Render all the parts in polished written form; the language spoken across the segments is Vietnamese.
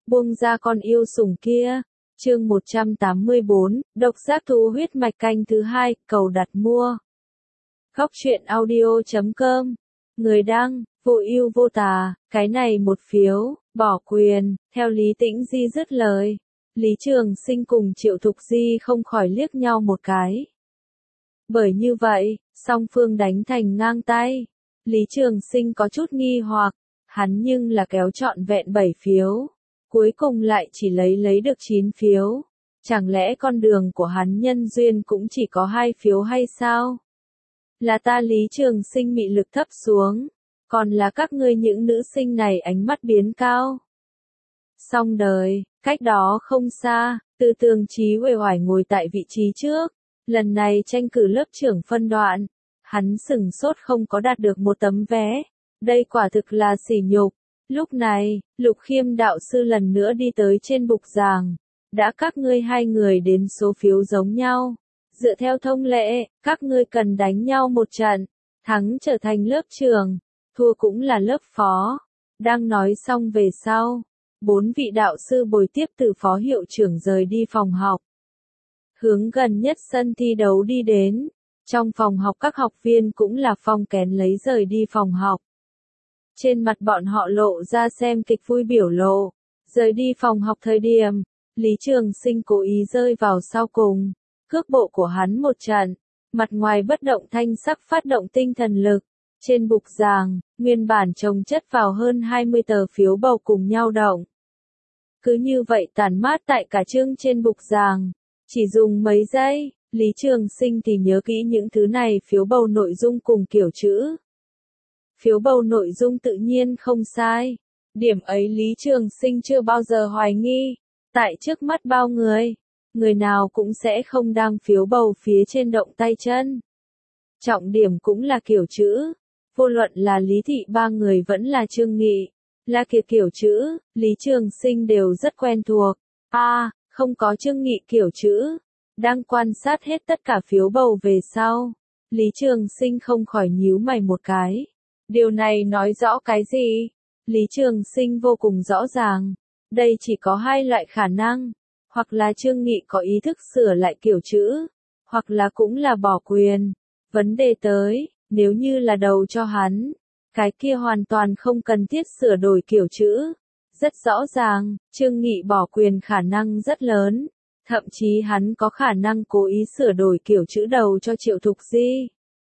buông ra con yêu sủng kia. Chương 184, độc giác thú huyết mạch canh thứ 2, cầu đặt mua. Góc truyện audio.com. Người đăng, vô ưu vô tà, cái này một phiếu, bỏ quyền, theo Lý Tĩnh Di dứt lời. Lý Trường Sinh cùng Triệu Thục Di không khỏi liếc nhau một cái. Bởi như vậy, song phương đánh thành ngang tay. Lý Trường Sinh có chút nghi hoặc, hắn nhưng là kéo trọn vẹn 7 phiếu. Cuối cùng lại chỉ lấy được 9 phiếu. Chẳng lẽ con đường của hắn nhân duyên cũng chỉ có 2 phiếu hay sao? Là ta Lý Trường Sinh mị lực thấp xuống. Còn là các ngươi những nữ sinh này ánh mắt biến cao. Xong đời, cách đó không xa, Từ Tường Chí uể oải ngồi tại vị trí trước. Lần này tranh cử lớp trưởng phân đoạn. Hắn sửng sốt không có đạt được một tấm vé. Đây quả thực là sỉ nhục. Lúc này, Lục Khiêm đạo sư lần nữa đi tới trên bục giảng. Đã các ngươi hai người đến số phiếu giống nhau. Dựa theo thông lệ, các ngươi cần đánh nhau một trận. Thắng trở thành lớp trưởng, thua cũng là lớp phó. Đang nói xong về sau, 4 vị đạo sư bồi tiếp từ phó hiệu trưởng rời đi phòng học. Hướng gần nhất sân thi đấu đi đến. Trong phòng học các học viên cũng là phong kén lấy rời đi phòng học. Trên mặt bọn họ lộ ra xem kịch vui biểu lộ. Rời đi phòng học thời điểm, Lý Trường Sinh cố ý rơi vào sau cùng. Cước bộ của hắn một trận, mặt ngoài bất động thanh sắc phát động tinh thần lực. Trên bục giảng, nguyên bản chồng chất vào hơn 20 tờ phiếu bầu cùng nhau động. Cứ như vậy tản mát tại cả chương trên bục giảng. Chỉ dùng mấy giây, Lý Trường Sinh thì nhớ kỹ những thứ này phiếu bầu nội dung cùng kiểu chữ. Phiếu bầu nội dung tự nhiên không sai. Điểm ấy Lý Trường Sinh chưa bao giờ hoài nghi. Tại trước mắt bao người, người nào cũng sẽ không đăng phiếu bầu phía trên động tay chân. Trọng điểm cũng là kiểu chữ. Vô luận là Lý Thị ba người vẫn là Trương Nghị. Là kiểu chữ, Lý Trường Sinh đều rất quen thuộc. Không có Trương Nghị kiểu chữ. Đang quan sát hết tất cả phiếu bầu về sau. Lý Trường Sinh không khỏi nhíu mày một cái. Điều này nói rõ cái gì? Lý Trường Sinh vô cùng rõ ràng. Đây chỉ có 2 loại khả năng. Hoặc là Trương Nghị có ý thức sửa lại kiểu chữ. Hoặc là cũng là bỏ quyền. Vấn đề tới, nếu như là đầu cho hắn. Cái kia hoàn toàn không cần thiết sửa đổi kiểu chữ. Rất rõ ràng, Trương Nghị bỏ quyền khả năng rất lớn. Thậm chí hắn có khả năng cố ý sửa đổi kiểu chữ đầu cho Triệu Thục Di.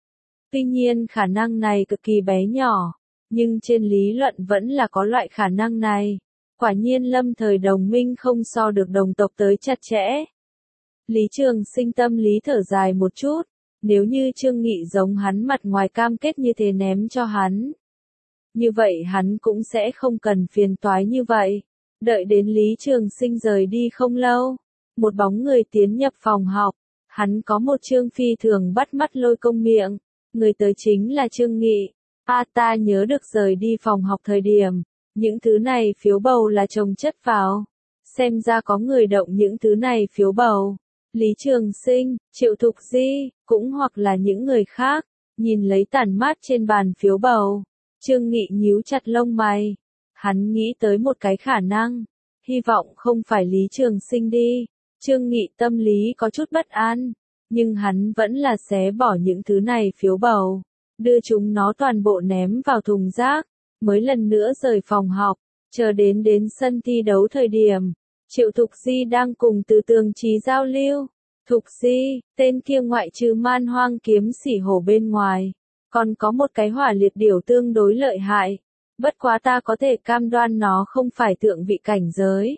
Tuy nhiên khả năng này cực kỳ bé nhỏ, nhưng trên lý luận vẫn là có loại khả năng này. Quả nhiên lâm thời đồng minh không so được đồng tộc tới chặt chẽ. Lý Trường Sinh tâm lý thở dài một chút, nếu như Trương Nghị giống hắn mặt ngoài cam kết như thế ném cho hắn. Như vậy hắn cũng sẽ không cần phiền toái như vậy. Đợi đến Lý Trường Sinh rời đi không lâu. Một bóng người tiến nhập phòng học. Hắn có một trương phi thường bắt mắt lôi công miệng. Người tới chính là Trương Nghị. Ta nhớ được rời đi phòng học thời điểm. Những thứ này phiếu bầu là chồng chất vào. Xem ra có người động những thứ này phiếu bầu. Lý Trường Sinh, Triệu Thục Di, cũng hoặc là những người khác. Nhìn lấy tản mát trên bàn phiếu bầu. Trương Nghị nhíu chặt lông mày. Hắn nghĩ tới một cái khả năng. Hy vọng không phải Lý Trường Sinh đi. Trương Nghị tâm lý có chút bất an. Nhưng hắn vẫn là xé bỏ những thứ này phiếu bầu. Đưa chúng nó toàn bộ ném vào thùng rác. Mới lần nữa rời phòng học. Chờ đến sân thi đấu thời điểm. Triệu Thục Di đang cùng Từ Tường Chí giao lưu. Thục Di, tên kia ngoại trừ Man Hoang kiếm sỉ hổ bên ngoài. Còn có một cái hỏa liệt điểu tương đối lợi hại. Bất quá ta có thể cam đoan nó không phải thượng vị cảnh giới.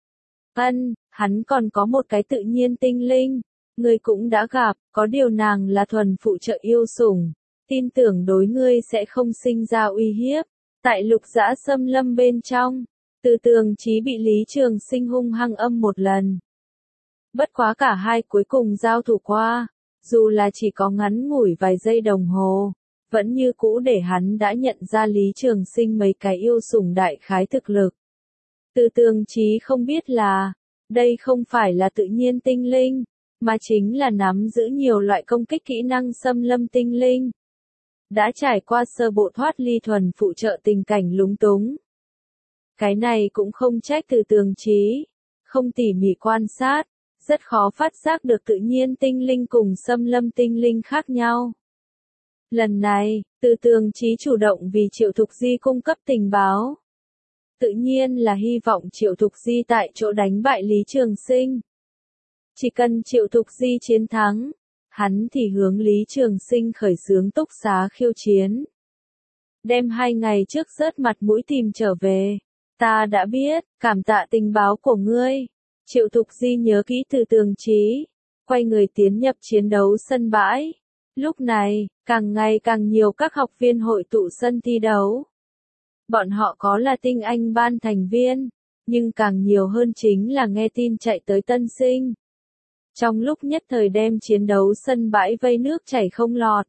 Hắn còn có một cái tự nhiên tinh linh. Ngươi cũng đã gặp, có điều nàng là thuần phụ trợ yêu sủng. Tin tưởng đối ngươi sẽ không sinh ra uy hiếp. Tại Lục Dã xâm lâm bên trong, Từ Tường Chí bị Lý Trường Sinh hung hăng âm một lần. Bất quá cả hai cuối cùng giao thủ qua. Dù là chỉ có ngắn ngủi vài giây đồng hồ. Vẫn như cũ để hắn đã nhận ra Lý Trường Sinh mấy cái yêu sủng đại khái thực lực. Từ Tường Chí không biết là, đây không phải là tự nhiên tinh linh, mà chính là nắm giữ nhiều loại công kích kỹ năng xâm lâm tinh linh. Đã trải qua sơ bộ thoát ly thuần phụ trợ tình cảnh lúng túng. Cái này cũng không trách Từ Tường Chí, không tỉ mỉ quan sát, rất khó phát giác được tự nhiên tinh linh cùng xâm lâm tinh linh khác nhau. Lần này, Từ Tường Chí chủ động vì Triệu Thục Di cung cấp tình báo. Tự nhiên là hy vọng Triệu Thục Di tại chỗ đánh bại Lý Trường Sinh. Chỉ cần Triệu Thục Di chiến thắng, hắn thì hướng Lý Trường Sinh khởi xướng túc xá khiêu chiến. Đem 2 ngày trước rớt mặt mũi tìm trở về. Ta đã biết, cảm tạ tình báo của ngươi. Triệu Thục Di nhớ kỹ Từ Tường Chí, quay người tiến nhập chiến đấu sân bãi. Lúc này, càng ngày càng nhiều các học viên hội tụ sân thi đấu. Bọn họ có là tinh anh ban thành viên, nhưng càng nhiều hơn chính là nghe tin chạy tới tân sinh. Trong lúc nhất thời đem chiến đấu sân bãi vây nước chảy không lọt.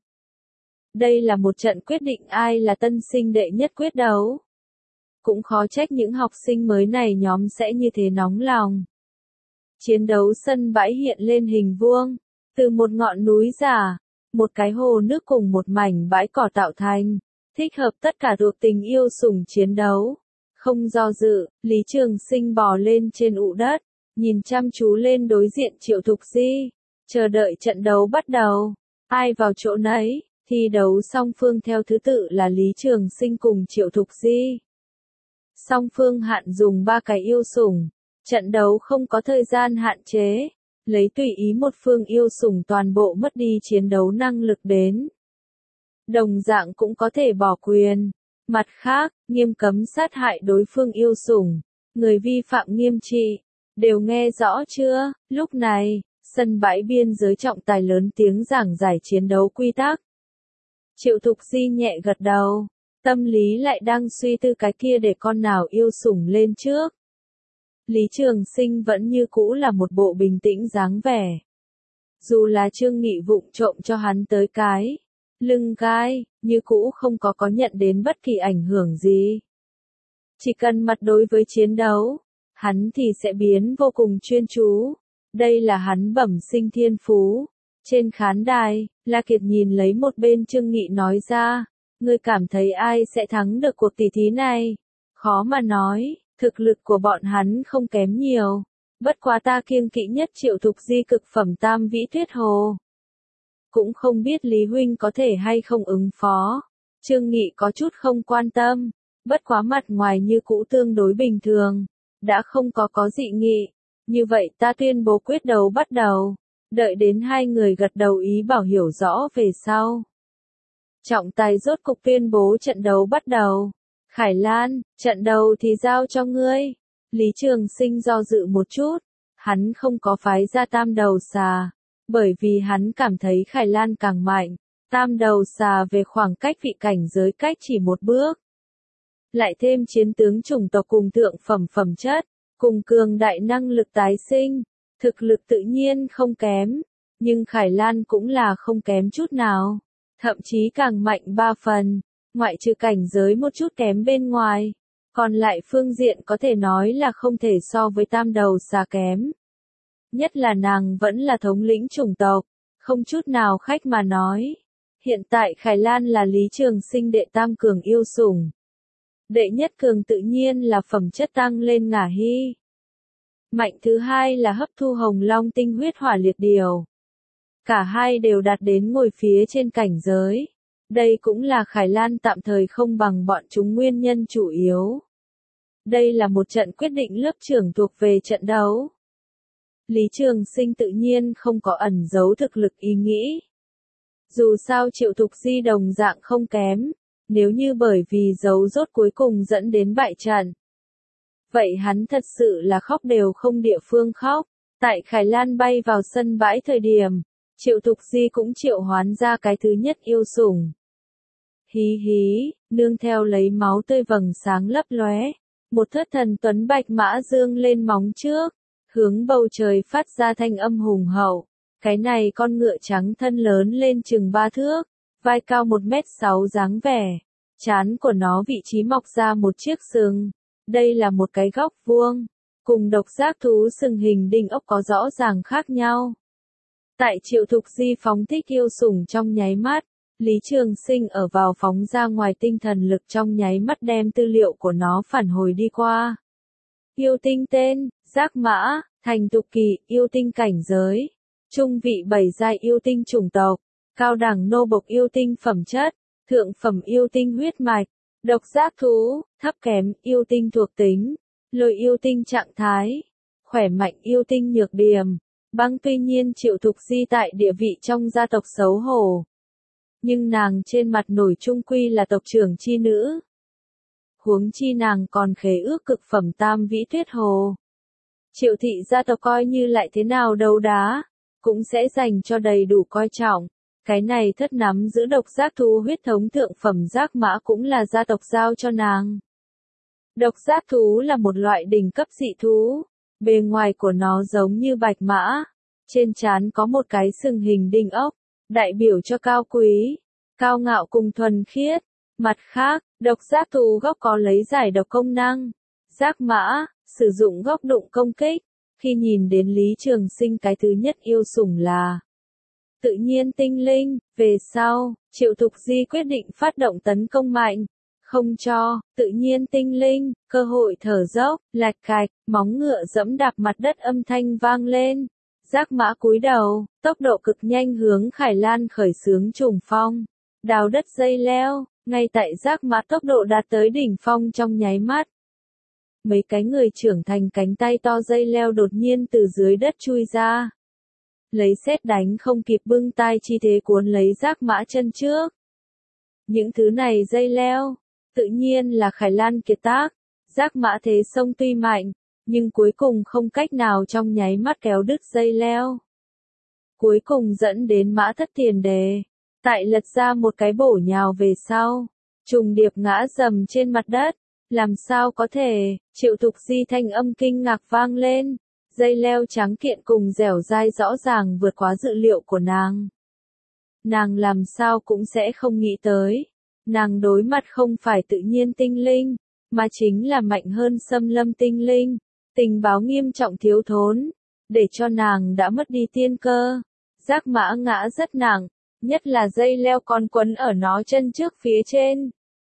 Đây là một trận quyết định ai là tân sinh đệ nhất quyết đấu. Cũng khó trách những học sinh mới này nhóm sẽ như thế nóng lòng. Chiến đấu sân bãi hiện lên hình vuông, từ một ngọn núi giả, một cái hồ nước cùng một mảnh bãi cỏ tạo thành, thích hợp tất cả thuộc tình yêu sủng chiến đấu. Không do dự, Lý Trường Sinh bò lên trên ụ đất, nhìn chăm chú lên đối diện Triệu Thục Di, chờ đợi trận đấu bắt đầu. Ai vào chỗ nấy, thi đấu song phương theo thứ tự là Lý Trường Sinh cùng Triệu Thục Di. Song phương hạn dùng 3 cái yêu sủng, trận đấu không có thời gian hạn chế, lấy tùy ý một phương yêu sủng toàn bộ mất đi chiến đấu năng lực đến. Đồng dạng cũng có thể bỏ quyền. Mặt khác, nghiêm cấm sát hại đối phương yêu sủng, người vi phạm nghiêm trị. Đều nghe rõ chưa? Lúc này, sân bãi biên giới trọng tài lớn tiếng giảng giải chiến đấu quy tắc. Triệu Thục Di nhẹ gật đầu, tâm lý lại đang suy tư cái kia để con nào yêu sủng lên trước. Lý Trường Sinh vẫn như cũ là một bộ bình tĩnh dáng vẻ. Dù là Trương Nghị vụng trộm cho hắn tới cái lưng gai, như cũ không có nhận đến bất kỳ ảnh hưởng gì. Chỉ cần mặt đối với chiến đấu, hắn thì sẽ biến vô cùng chuyên chú. Đây là hắn bẩm sinh thiên phú. Trên khán đài, La Kiệt nhìn lấy một bên Trương Nghị nói ra, ngươi cảm thấy ai sẽ thắng được cuộc tỷ thí này? Khó mà nói, thực lực của bọn hắn không kém nhiều. Bất quá ta kiêng kỵ nhất Triệu Thục Di cực phẩm tam vĩ tuyết hồ. Cũng không biết Lý Huynh có thể hay không ứng phó. Trương Nghị có chút không quan tâm, bất quá mặt ngoài như cũ tương đối bình thường, đã không có dị nghị. Như vậy ta tuyên bố quyết đấu bắt đầu. Đợi đến 2 người gật đầu ý bảo hiểu rõ về sau. Trọng tài rốt cục tuyên bố trận đấu bắt đầu. Khải Lan, trận đầu thì giao cho ngươi. Lý Trường Sinh do dự một chút, hắn không có phái ra tam đầu xà, bởi vì hắn cảm thấy Khải Lan càng mạnh. Tam đầu xà về khoảng cách vị cảnh giới cách chỉ một bước. Lại thêm chiến tướng chủng tộc cùng thượng phẩm chất, cùng cường đại năng lực tái sinh, thực lực tự nhiên không kém, nhưng Khải Lan cũng là không kém chút nào, thậm chí càng mạnh 3 phần, ngoại trừ cảnh giới một chút kém bên ngoài, còn lại phương diện có thể nói là không thể so với tam đầu xà kém. Nhất là nàng vẫn là thống lĩnh chủng tộc, không chút nào khách mà nói. Hiện tại Khải Lan là Lý Trường Sinh đệ tam cường yêu sủng. Đệ nhất cường tự nhiên là phẩm chất tăng lên ngả hy. Mạnh thứ hai là hấp thu hồng long tinh huyết hỏa liệt điều. Cả hai đều đạt đến ngồi phía trên cảnh giới. Đây cũng là Khải Lan tạm thời không bằng bọn chúng nguyên nhân chủ yếu. Đây là một trận quyết định lớp trưởng thuộc về trận đấu. Lý Trường Sinh tự nhiên không có ẩn giấu thực lực ý nghĩ. Dù sao Triệu Thục Di đồng dạng không kém, nếu như bởi vì dấu rốt cuối cùng dẫn đến bại trận. Vậy hắn thật sự là khóc đều không địa phương khóc. Tại Khải Lan bay vào sân bãi thời điểm, Triệu Thục Di cũng triệu hoán ra cái thứ nhất yêu sủng. Hí hí, nương theo lấy máu tươi vầng sáng lấp lóe, một thất thần tuấn bạch mã dương lên móng trước, hướng bầu trời phát ra thanh âm hùng hậu. Cái này con ngựa trắng thân lớn lên chừng 3 thước, vai cao 1m6 dáng vẻ, trán của nó vị trí mọc ra một chiếc sừng. Đây là một cái góc vuông, cùng độc giác thú sừng hình đinh ốc có rõ ràng khác nhau. Tại Triệu Thục Di phóng thích yêu sủng trong nháy mắt, Lý Trường Sinh ở vào phóng ra ngoài tinh thần lực trong nháy mắt đem tư liệu của nó phản hồi đi qua. Yêu tinh tên, Giác Mã, thành tục kỳ, yêu tinh cảnh giới, trung vị 7 giai yêu tinh chủng tộc, cao đẳng nô bộc yêu tinh phẩm chất, thượng phẩm yêu tinh huyết mạch, độc giác thú, thấp kém yêu tinh thuộc tính, lôi yêu tinh trạng thái, khỏe mạnh yêu tinh nhược điểm, băng. Tuy nhiên Triệu Thục Di tại địa vị trong gia tộc xấu hổ, nhưng nàng trên mặt nổi chung quy là tộc trưởng chi nữ. Huống chi nàng còn khế ước cực phẩm tam vĩ tuyết hồ. Triệu thị gia tộc coi như lại thế nào đấu đá, cũng sẽ dành cho đầy đủ coi trọng. Cái này thất nắm giữ độc giác thú huyết thống thượng phẩm Giác Mã cũng là gia tộc giao cho nàng. Độc giác thú là một loại đỉnh cấp dị thú, bề ngoài của nó giống như bạch mã, trên trán có một cái sừng hình đinh ốc, đại biểu cho cao quý, cao ngạo cùng thuần khiết. Mặt khác, độc giác thú gốc có lấy giải độc công năng. Giác Mã, sử dụng gốc đụng công kích. Khi nhìn đến Lý Trường Sinh cái thứ nhất yêu sủng là tự nhiên tinh linh, về sau, Triệu Thục Di quyết định phát động tấn công mạnh, không cho tự nhiên tinh linh cơ hội thở dốc. Lạch cạch, móng ngựa giẫm đạp mặt đất âm thanh vang lên. Giác Mã cúi đầu, tốc độ cực nhanh hướng Khải Lan khởi xướng trùng phong, đào đất dây leo. Ngay tại Giác Mã tốc độ đạt tới đỉnh phong trong nháy mắt, mấy cái người trưởng thành cánh tay to dây leo đột nhiên từ dưới đất chui ra, lấy sét đánh không kịp bưng tai chi thế cuốn lấy Giác Mã chân trước. Những thứ này dây leo, tự nhiên là Khải Lan kiệt tác. Giác Mã thế sông tuy mạnh, nhưng cuối cùng không cách nào trong nháy mắt kéo đứt dây leo. Cuối cùng dẫn đến Mã Thất tiền đề, tại lật ra một cái bổ nhào về sau, trùng điệp ngã dầm trên mặt đất. Làm sao có thể? Triệu Thục Di thanh âm kinh ngạc vang lên. Dây leo trắng kiện cùng dẻo dai rõ ràng vượt quá dự liệu của nàng. Nàng làm sao cũng sẽ không nghĩ tới. Nàng đối mặt không phải tự nhiên tinh linh, mà chính là mạnh hơn xâm lâm tinh linh. Tình báo nghiêm trọng thiếu thốn, để cho nàng đã mất đi tiên cơ. Giác Mã ngã rất nặng, nhất là dây leo còn quấn ở nó chân trước phía trên.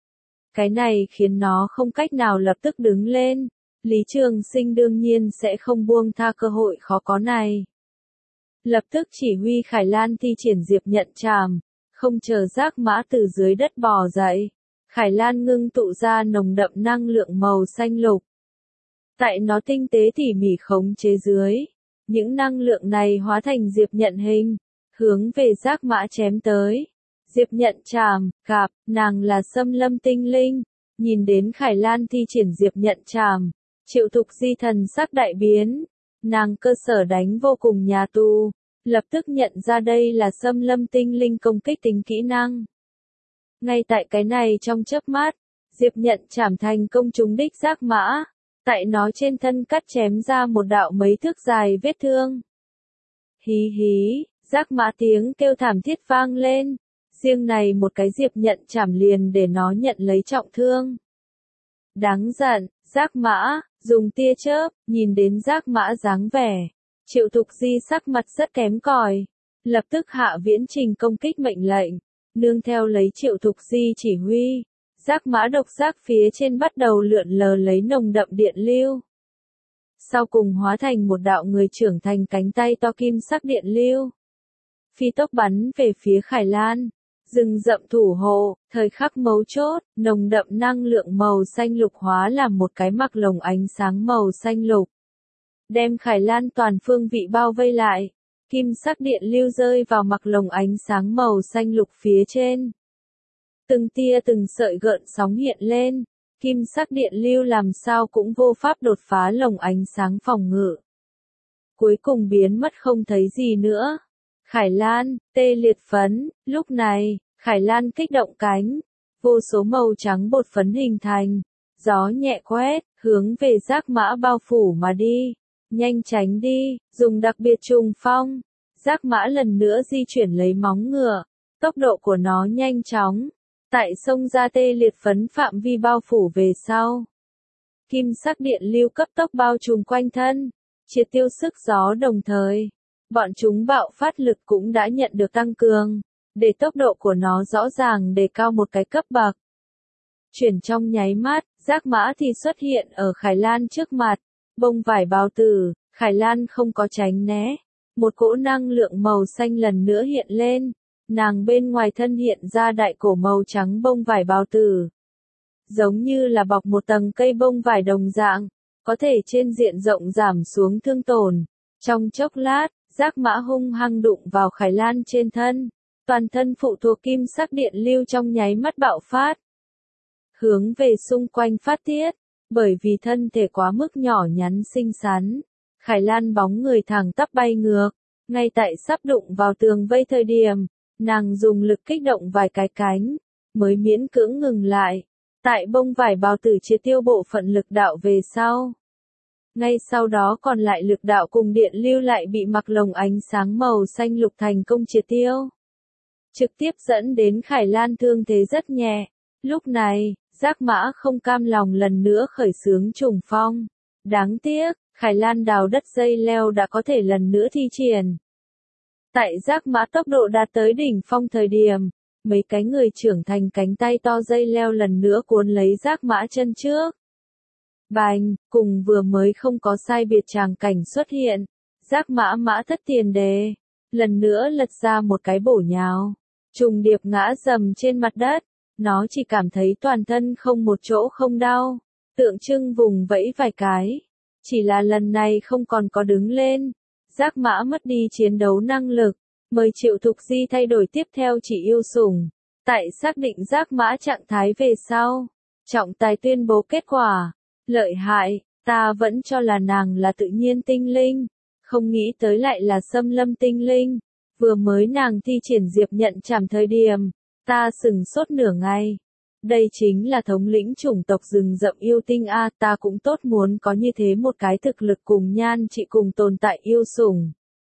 Cái này khiến nó không cách nào lập tức đứng lên. Lý Trường Sinh đương nhiên sẽ không buông tha cơ hội khó có này. Lập tức chỉ huy Khải Lan thi triển Diệp Nhận Trảm, không chờ Giác Mã từ dưới đất bò dậy. Khải Lan ngưng tụ ra nồng đậm năng lượng màu xanh lục. Tại nó tinh tế tỉ mỉ khống chế dưới, những năng lượng này hóa thành Diệp Nhận hình, hướng về Giác Mã chém tới. Diệp Nhận Trảm, gặp, nàng là xâm lâm tinh linh. Nhìn đến Khải Lan thi triển Diệp Nhận Trảm, Triệu Thục Di thần sắc đại biến. Nàng cơ sở đánh vô cùng nhà tù, lập tức nhận ra đây là xâm lâm tinh linh công kích tính kỹ năng. Ngay tại cái này trong chớp mắt, Diệp Nhận Trảm thành công trúng đích Giác Mã, tại nó trên thân cắt chém ra một đạo mấy thước dài vết thương. Hí hí, Giác Mã tiếng kêu thảm thiết vang lên. Riêng này một cái Diệp Nhận Trảm liền để nó nhận lấy trọng thương. Đáng giận, Giác Mã, dùng tia chớp, nhìn đến Giác Mã dáng vẻ. Triệu Thục Di sắc mặt rất kém cỏi, lập tức hạ viễn trình công kích mệnh lệnh, nương theo lấy Triệu Thục Di chỉ huy. Giác Mã độc giác phía trên bắt đầu lượn lờ lấy nồng đậm điện lưu. Sau cùng hóa thành một đạo người trưởng thành cánh tay to kim sắc điện lưu. Phi tốc bắn về phía Khải Lan. Rừng rậm thủ hộ, thời khắc mấu chốt, nồng đậm năng lượng màu xanh lục hóa làm một cái mặc lồng ánh sáng màu xanh lục. Đem Khải Lan toàn phương vị bao vây lại. Kim sắc điện lưu rơi vào mặc lồng ánh sáng màu xanh lục phía trên. Từng tia từng sợi gợn sóng hiện lên. Kim sắc điện lưu làm sao cũng vô pháp đột phá lồng ánh sáng phòng ngự. Cuối cùng biến mất không thấy gì nữa. Khải Lan, tê liệt phấn, lúc này, Khải Lan kích động cánh, vô số màu trắng bột phấn hình thành, gió nhẹ quét, hướng về Giác Mã bao phủ mà đi, nhanh tránh đi, dùng đặc biệt trùng phong. Giác Mã lần nữa di chuyển lấy móng ngựa, tốc độ của nó nhanh chóng, tại sông ra tê liệt phấn phạm vi bao phủ về sau. Kim sắc điện lưu cấp tốc bao trùm quanh thân, triệt tiêu sức gió đồng thời. Bọn chúng bạo phát lực cũng đã nhận được tăng cường, để tốc độ của nó rõ ràng đề cao một cái cấp bậc. Chuyển trong nháy mắt, Giác Mã thì xuất hiện ở Khải Lan trước mặt, bông vải bào tử, Khải Lan không có tránh né. Một cỗ năng lượng màu xanh lần nữa hiện lên, nàng bên ngoài thân hiện ra đại cổ màu trắng bông vải bào tử. Giống như là bọc một tầng cây bông vải đồng dạng, có thể trên diện rộng giảm xuống thương tổn. Trong chốc lát, Giác Mã hung hăng đụng vào Khải Lan trên thân, toàn thân phụ thuộc kim sắc điện lưu trong nháy mắt bạo phát. Hướng về xung quanh phát tiết, bởi vì thân thể quá mức nhỏ nhắn xinh xắn, Khải Lan bóng người thẳng tắp bay ngược, ngay tại sắp đụng vào tường vây thời điểm, nàng dùng lực kích động vài cái cánh, mới miễn cưỡng ngừng lại, tại bông vải bào tử triệt tiêu bộ phận lực đạo về sau. Ngay sau đó còn lại lực đạo cùng điện lưu lại bị mặc lồng ánh sáng màu xanh lục thành công triệt tiêu. Trực tiếp dẫn đến Khải Lan thương thế rất nhẹ. Lúc này, Giác Mã không cam lòng lần nữa khởi xướng trùng phong. Đáng tiếc, Khải Lan đào đất dây leo đã có thể lần nữa thi triển. Tại Giác Mã tốc độ đạt tới đỉnh phong thời điểm, mấy cái người trưởng thành cánh tay to dây leo lần nữa cuốn lấy Giác Mã chân trước. Bành, cùng vừa mới không có sai biệt tràng cảnh xuất hiện, Giác Mã mã thất tiền đề, lần nữa lật ra một cái bổ nhào, trùng điệp ngã dầm trên mặt đất, nó chỉ cảm thấy toàn thân không một chỗ không đau, tượng trưng vùng vẫy vài cái, chỉ là lần này không còn có đứng lên, Giác Mã mất đi chiến đấu năng lực, mời Triệu Thục Di thay đổi tiếp theo chỉ yêu sủng, tại xác định Giác Mã trạng thái về sau, trọng tài tuyên bố kết quả. Lợi hại, ta vẫn cho là nàng là tự nhiên tinh linh, không nghĩ tới lại là xâm lâm tinh linh. Vừa mới nàng thi triển diệp nhận chảm thời điểm, ta sửng sốt nửa ngày. Đây chính là thống lĩnh chủng tộc rừng rậm yêu tinh a, ta cũng tốt muốn có như thế một cái thực lực cùng nhan trị cùng tồn tại yêu sủng.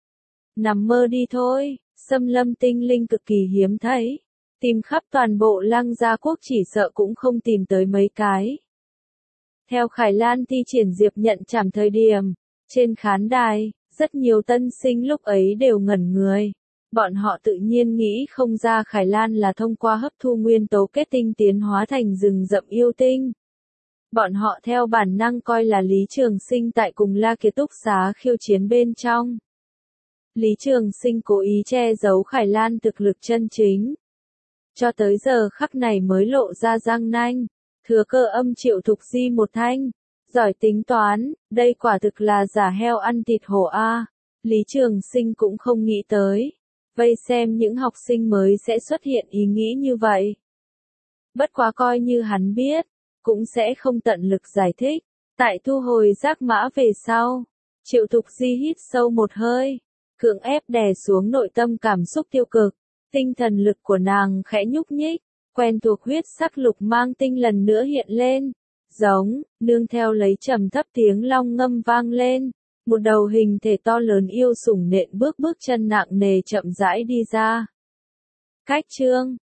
Nằm mơ đi thôi, xâm lâm tinh linh cực kỳ hiếm thấy, tìm khắp toàn bộ Lăng Gia quốc chỉ sợ cũng không tìm tới mấy cái. Theo Khải Lan thi triển diệp nhận chảm thời điểm, trên khán đài, rất nhiều tân sinh lúc ấy đều ngẩn người. Bọn họ tự nhiên nghĩ không ra Khải Lan là thông qua hấp thu nguyên tố kết tinh tiến hóa thành rừng rậm yêu tinh. Bọn họ theo bản năng coi là Lý Trường Sinh tại cùng La Kiệt Túc Xá khiêu chiến bên trong. Lý Trường Sinh cố ý che giấu Khải Lan thực lực chân chính. Cho tới giờ khắc này mới lộ ra răng nanh. Thừa cơ âm Triệu Thục Di một thanh, giỏi tính toán, đây quả thực là giả heo ăn thịt hổ a. Lý Trường Sinh cũng không nghĩ tới, vây xem những học sinh mới sẽ xuất hiện ý nghĩ như vậy. Bất quá coi như hắn biết, cũng sẽ không tận lực giải thích. Tại thu hồi Giác Mã về sau, Triệu Thục Di hít sâu một hơi, cưỡng ép đè xuống nội tâm cảm xúc tiêu cực, tinh thần lực của nàng khẽ nhúc nhích. Quen thuộc huyết sắc lục mang tinh lần nữa hiện lên, giống, nương theo lấy trầm thấp tiếng long ngâm vang lên, một đầu hình thể to lớn yêu sủng nện bước chân nặng nề chậm rãi đi ra. Cách chương